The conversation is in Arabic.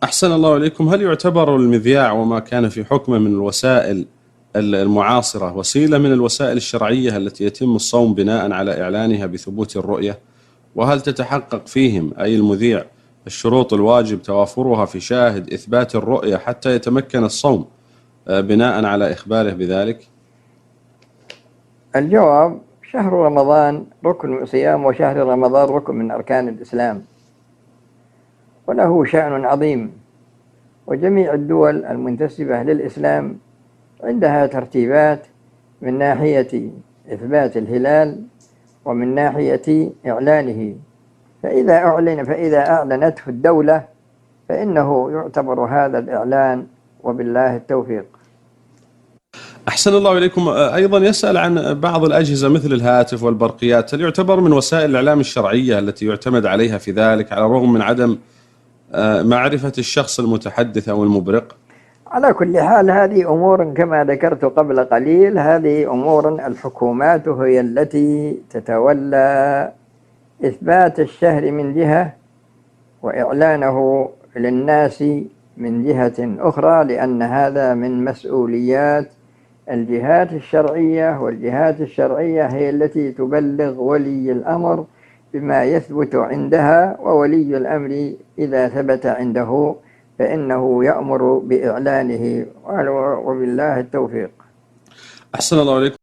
أحسن الله إليكم. هل يعتبر المذياع وما كان في حكمه من الوسائل المعاصرة وسيلة من الوسائل الشرعية التي يتم الصوم بناء على إعلانها بثبوت الرؤية؟ وهل تتحقق فيهم أي المذيع الشروط الواجب توافرها في شاهد إثبات الرؤية حتى يتمكن الصوم بناء على إخباره بذلك؟ الجواب: شهر رمضان ركن من صيام، وشهر رمضان ركن من أركان الإسلام، وله شأن عظيم. وجميع الدول المنتسبة للإسلام عندها ترتيبات من ناحية إثبات الهلال ومن ناحية إعلانه، فإذا أعلنته الدولة فإنه يعتبر هذا الإعلان، وبالله التوفيق. أحسن الله إليكم. أيضا يسأل عن بعض الأجهزة مثل الهاتف والبرقيات، هل يعتبر من وسائل الإعلام الشرعية التي يعتمد عليها في ذلك على الرغم من عدم معرفة الشخص المتحدث أو المبرق؟ على كل حال، هذه أمور كما ذكرت قبل قليل، هذه أمور الحكومات هي التي تتولى إثبات الشهر من جهة وإعلانه للناس من جهة أخرى، لأن هذا من مسؤوليات الجهات الشرعية، والجهات الشرعية هي التي تبلغ ولي الأمر بما يثبت عندها، وولي الأمر إذا ثبت عنده فإنه يأمر بإعلانه، وبالله التوفيق. أحسن الله إليكم.